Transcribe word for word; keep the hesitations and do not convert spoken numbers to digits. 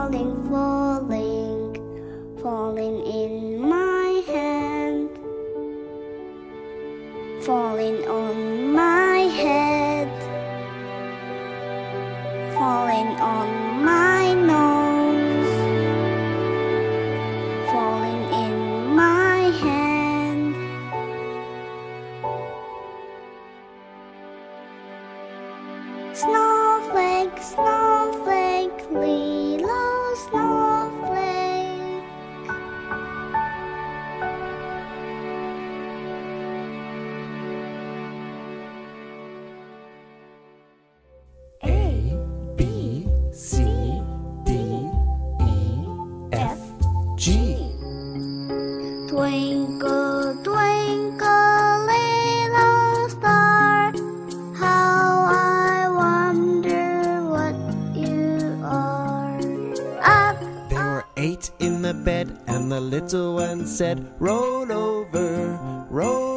falling, falling, falling in my hand, falling on my head, falling on my nose, falling in my hand. Snowflake, snowflake, little snowflake. A, B, C, D, E, F, G. Twinkle, twinkle, little star, how I wonder what you are. Up, There were eight in the bed, and the little one said, roll over, roll